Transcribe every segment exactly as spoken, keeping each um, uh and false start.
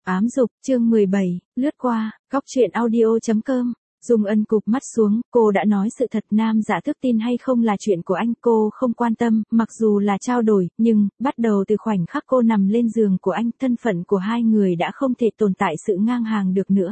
Ám dục, chương mười bảy, lướt qua, góc truyện audio chấm com. Dung Ân cụp mắt xuống, cô đã nói sự thật, Nam Dạ Thức tin hay không là chuyện của anh, cô không quan tâm, mặc dù là trao đổi, nhưng, bắt đầu từ khoảnh khắc cô nằm lên giường của anh, thân phận của hai người đã không thể tồn tại sự ngang hàng được nữa.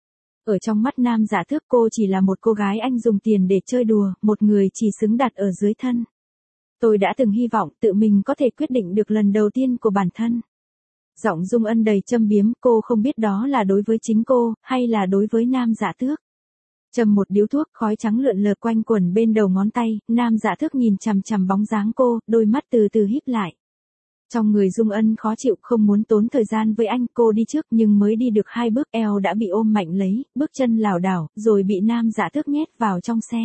Ở trong mắt Nam Dạ Thức cô chỉ là một cô gái anh dùng tiền để chơi đùa, một người chỉ xứng đặt ở dưới thân. Tôi đã từng hy vọng tự mình có thể quyết định được lần đầu tiên của bản thân. Giọng Dung Ân đầy châm biếm, cô không biết đó là đối với chính cô, hay là đối với Nam Dạ Tước. Châm một điếu thuốc, khói trắng lượn lờ quanh quẩn bên đầu ngón tay, Nam Dạ Tước nhìn chằm chằm bóng dáng cô, đôi mắt từ từ híp lại. Trong người Dung Ân khó chịu, không muốn tốn thời gian với anh, cô đi trước nhưng mới đi được hai bước eo đã bị ôm mạnh lấy, bước chân lảo đảo, rồi bị Nam Dạ Tước nhét vào trong xe.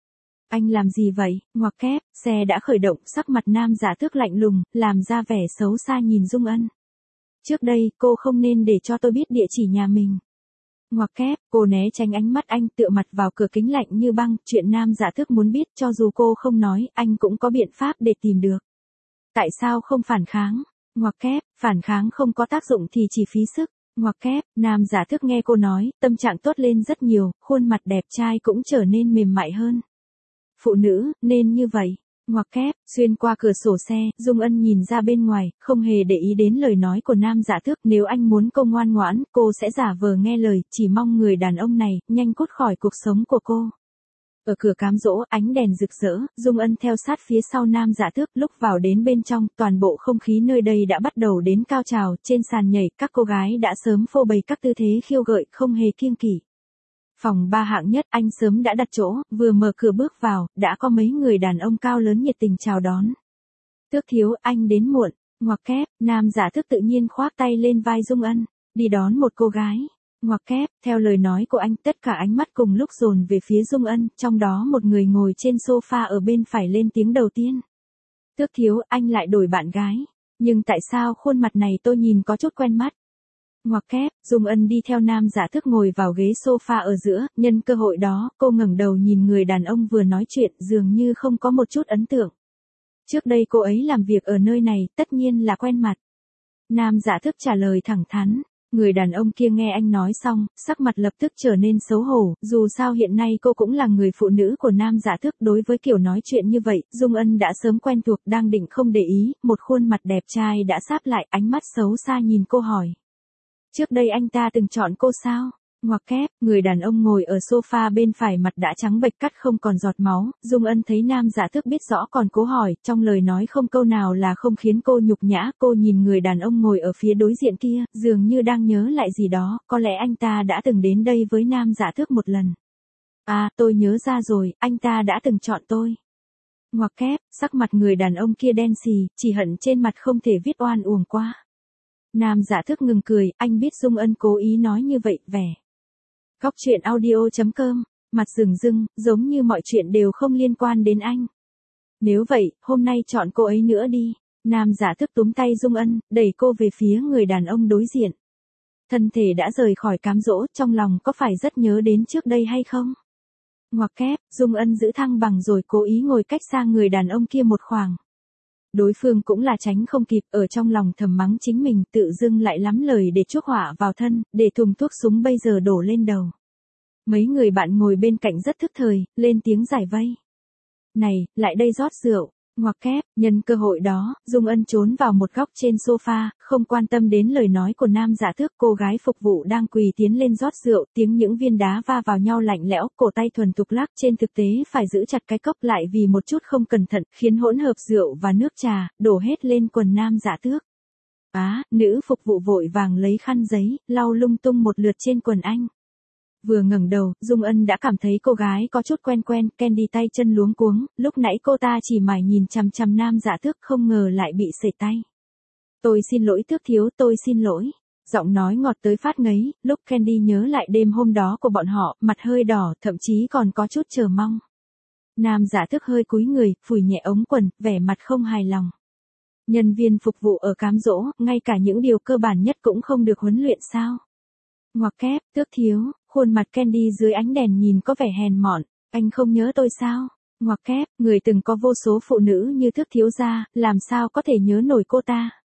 Anh làm gì vậy? Ngoặc kép, xe đã khởi động, sắc mặt Nam Dạ Tước lạnh lùng, làm ra vẻ xấu xa nhìn Dung Ân. Trước đây, cô không nên để cho tôi biết địa chỉ nhà mình. Ngoặc kép, cô né tránh ánh mắt anh, tựa mặt vào cửa kính lạnh như băng, chuyện Nam Dạ Thức muốn biết, cho dù cô không nói, anh cũng có biện pháp để tìm được. Tại sao không phản kháng? Ngoặc kép, phản kháng không có tác dụng thì chỉ phí sức. Ngoặc kép, Nam Dạ Thức nghe cô nói, tâm trạng tốt lên rất nhiều, khuôn mặt đẹp trai cũng trở nên mềm mại hơn. Phụ nữ, nên như vậy. Ngoặc kép, xuyên qua cửa sổ xe, Dung Ân nhìn ra bên ngoài, không hề để ý đến lời nói của Nam Dạ Thức, nếu anh muốn cô ngoan ngoãn, cô sẽ giả vờ nghe lời, chỉ mong người đàn ông này, nhanh cút khỏi cuộc sống của cô. Ở cửa cám dỗ, ánh đèn rực rỡ, Dung Ân theo sát phía sau Nam Dạ Thức, lúc vào đến bên trong, toàn bộ không khí nơi đây đã bắt đầu đến cao trào, trên sàn nhảy, các cô gái đã sớm phô bày các tư thế khiêu gợi, không hề kiêng kỵ. Phòng ba hạng nhất, anh sớm đã đặt chỗ, vừa mở cửa bước vào, đã có mấy người đàn ông cao lớn nhiệt tình chào đón. Tước thiếu, anh đến muộn. Ngoặc kép, Nam Dạ Thức tự nhiên khoác tay lên vai Dung Ân, đi đón một cô gái. Ngoặc kép, theo lời nói của anh, tất cả ánh mắt cùng lúc dồn về phía Dung Ân, trong đó một người ngồi trên sofa ở bên phải lên tiếng đầu tiên. Tước thiếu, anh lại đổi bạn gái. Nhưng tại sao khuôn mặt này tôi nhìn có chút quen mắt? Ngoặc kép, Dung Ân đi theo Nam Dạ Thức ngồi vào ghế sofa ở giữa, nhân cơ hội đó, cô ngẩng đầu nhìn người đàn ông vừa nói chuyện, dường như không có một chút ấn tượng. Trước đây cô ấy làm việc ở nơi này, tất nhiên là quen mặt. Nam Dạ Thức trả lời thẳng thắn, người đàn ông kia nghe anh nói xong, sắc mặt lập tức trở nên xấu hổ, dù sao hiện nay cô cũng là người phụ nữ của Nam Dạ Thức, đối với kiểu nói chuyện như vậy, Dung Ân đã sớm quen thuộc, đang định không để ý, một khuôn mặt đẹp trai đã sáp lại, ánh mắt xấu xa nhìn cô hỏi. Trước đây anh ta từng chọn cô sao? Ngoặc kép, người đàn ông ngồi ở sofa bên phải mặt đã trắng bệch cắt không còn giọt máu, Dung Ân thấy Nam Dạ Thức biết rõ còn cố hỏi, trong lời nói không câu nào là không khiến cô nhục nhã, cô nhìn người đàn ông ngồi ở phía đối diện kia, dường như đang nhớ lại gì đó, có lẽ anh ta đã từng đến đây với Nam Dạ Thức một lần. À, tôi nhớ ra rồi, anh ta đã từng chọn tôi. Ngoặc kép, sắc mặt người đàn ông kia đen xì, chỉ hận trên mặt không thể viết oan uổng qua. Nam Dạ Thức ngừng cười, anh biết Dung Ân cố ý nói như vậy, vẻ. Góc truyện audio chấm com, mặt rừng rưng, giống như mọi chuyện đều không liên quan đến anh. Nếu vậy, hôm nay chọn cô ấy nữa đi. Nam Dạ Thức túm tay Dung Ân, đẩy cô về phía người đàn ông đối diện. Thân thể đã rời khỏi cám dỗ, trong lòng có phải rất nhớ đến trước đây hay không? Ngoặc kép, Dung Ân giữ thăng bằng rồi cố ý ngồi cách xa người đàn ông kia một khoảng. Đối phương cũng là tránh không kịp, ở trong lòng thầm mắng chính mình, tự dưng lại lắm lời để chuốc họa vào thân, để thùng thuốc súng bây giờ đổ lên đầu. Mấy người bạn ngồi bên cạnh rất thức thời, lên tiếng giải vây. Này, lại đây rót rượu. Ngoặc kép, nhân cơ hội đó, Dung Ân trốn vào một góc trên sofa, không quan tâm đến lời nói của Nam Dạ Thức, cô gái phục vụ đang quỳ tiến lên rót rượu, tiếng những viên đá va vào nhau lạnh lẽo, cổ tay thuần thục lắc, trên thực tế phải giữ chặt cái cốc lại vì một chút không cẩn thận, khiến hỗn hợp rượu và nước trà, đổ hết lên quần Nam Dạ Tước. Á, nữ phục vụ vội vàng lấy khăn giấy, lau lung tung một lượt trên quần anh. Vừa ngẩng đầu, Dung Ân đã cảm thấy cô gái có chút quen quen, Candy tay chân luống cuống, lúc nãy cô ta chỉ mải nhìn chằm chằm Nam Dạ Tước, không ngờ lại bị sẩy tay. Tôi xin lỗi Tước thiếu, tôi xin lỗi. Giọng nói ngọt tới phát ngấy, lúc Candy nhớ lại đêm hôm đó của bọn họ, mặt hơi đỏ, thậm chí còn có chút chờ mong. Nam Dạ Tước hơi cúi người, phủi nhẹ ống quần, vẻ mặt không hài lòng. Nhân viên phục vụ ở cám dỗ, ngay cả những điều cơ bản nhất cũng không được huấn luyện sao? Ngoặc kép, Tước thiếu. Khuôn mặt Candy dưới ánh đèn nhìn có vẻ hèn mọn, anh không nhớ tôi sao? Ngoặc kép, người từng có vô số phụ nữ như Tước thiếu gia, làm sao có thể nhớ nổi cô ta?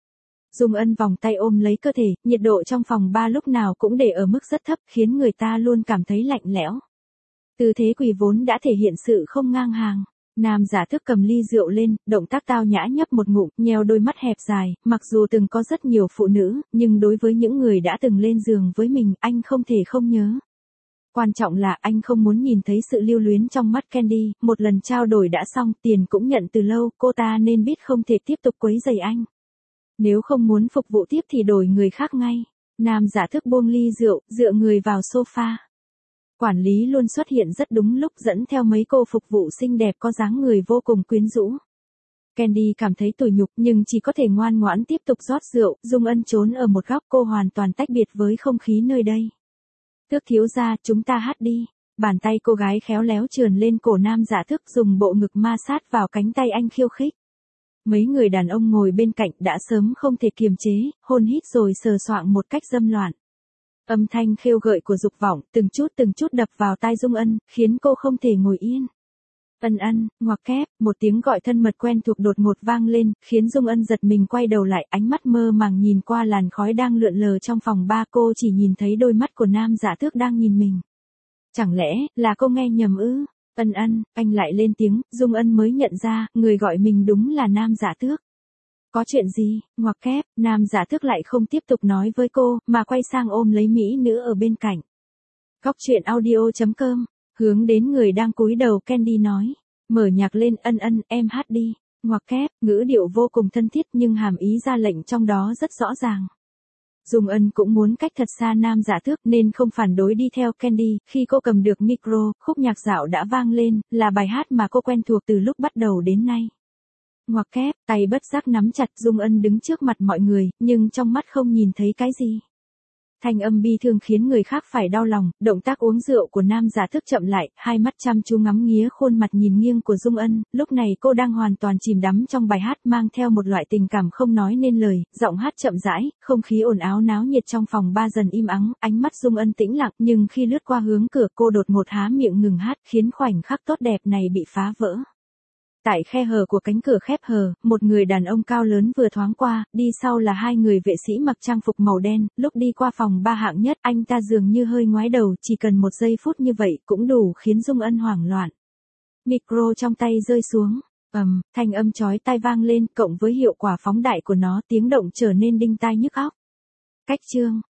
Dung Ân vòng tay ôm lấy cơ thể, nhiệt độ trong phòng ba lúc nào cũng để ở mức rất thấp khiến người ta luôn cảm thấy lạnh lẽo. Tư thế quỳ vốn đã thể hiện sự không ngang hàng. Nam giả thức cầm ly rượu lên, động tác tao nhã nhấp một ngụm, nheo đôi mắt hẹp dài, mặc dù từng có rất nhiều phụ nữ, nhưng đối với những người đã từng lên giường với mình, anh không thể không nhớ. Quan trọng là anh không muốn nhìn thấy sự lưu luyến trong mắt Candy, một lần trao đổi đã xong, tiền cũng nhận từ lâu, cô ta nên biết không thể tiếp tục quấy rầy anh. Nếu không muốn phục vụ tiếp thì đổi người khác ngay. Nam giả thức buông ly rượu, dựa người vào sofa. Quản lý luôn xuất hiện rất đúng lúc dẫn theo mấy cô phục vụ xinh đẹp có dáng người vô cùng quyến rũ. Candy cảm thấy tủi nhục nhưng chỉ có thể ngoan ngoãn tiếp tục rót rượu, Dung Ân trốn ở một góc, cô hoàn toàn tách biệt với không khí nơi đây. Tước thiếu gia, chúng ta hát đi. Bàn tay cô gái khéo léo trườn lên cổ nam giả thức, dùng bộ ngực ma sát vào cánh tay anh khiêu khích. Mấy người đàn ông ngồi bên cạnh đã sớm không thể kiềm chế, hôn hít rồi sờ soạng một cách dâm loạn. Âm thanh khêu gợi của dục vọng, từng chút từng chút đập vào tai Dung Ân, khiến cô không thể ngồi yên. Ân ân, ngoặc kép, một tiếng gọi thân mật quen thuộc đột ngột vang lên, khiến Dung Ân giật mình quay đầu lại, ánh mắt mơ màng nhìn qua làn khói đang lượn lờ trong phòng ba, cô chỉ nhìn thấy đôi mắt của nam giả tước đang nhìn mình. Chẳng lẽ, là cô nghe nhầm ư? Ân ân, anh lại lên tiếng, Dung Ân mới nhận ra, người gọi mình đúng là nam giả tước. Có chuyện gì, ngoặc kép, nam giả tước lại không tiếp tục nói với cô, mà quay sang ôm lấy mỹ nữ ở bên cạnh. Góc truyện audio chấm com, hướng đến người đang cúi đầu Candy nói, mở nhạc lên, ân ân, em hát đi, ngoặc kép, ngữ điệu vô cùng thân thiết nhưng hàm ý ra lệnh trong đó rất rõ ràng. Dung Ân cũng muốn cách thật xa nam giả tước nên không phản đối đi theo Candy, khi cô cầm được micro, khúc nhạc dạo đã vang lên, là bài hát mà cô quen thuộc từ lúc bắt đầu đến nay. Ngoặc kép, tay bất giác nắm chặt, Dung Ân đứng trước mặt mọi người, nhưng trong mắt không nhìn thấy cái gì. Thanh âm bi thương khiến người khác phải đau lòng, động tác uống rượu của nam giả thức chậm lại, hai mắt chăm chú ngắm nghía khuôn mặt nhìn nghiêng của Dung Ân, lúc này cô đang hoàn toàn chìm đắm trong bài hát mang theo một loại tình cảm không nói nên lời, giọng hát chậm rãi, không khí ồn ào náo nhiệt trong phòng ba dần im ắng, ánh mắt Dung Ân tĩnh lặng nhưng khi lướt qua hướng cửa cô đột ngột há miệng ngừng hát khiến khoảnh khắc tốt đẹp này bị phá vỡ. Tại khe hở của cánh cửa khép hờ, một người đàn ông cao lớn vừa thoáng qua, đi sau là hai người vệ sĩ mặc trang phục màu đen, lúc đi qua phòng ba hạng nhất, anh ta dường như hơi ngoái đầu, chỉ cần một giây phút như vậy cũng đủ khiến Dung Ân hoảng loạn. Micro trong tay rơi xuống, ầm, um, thanh âm chói tai vang lên, cộng với hiệu quả phóng đại của nó, tiếng động trở nên đinh tai nhức óc. Cách chương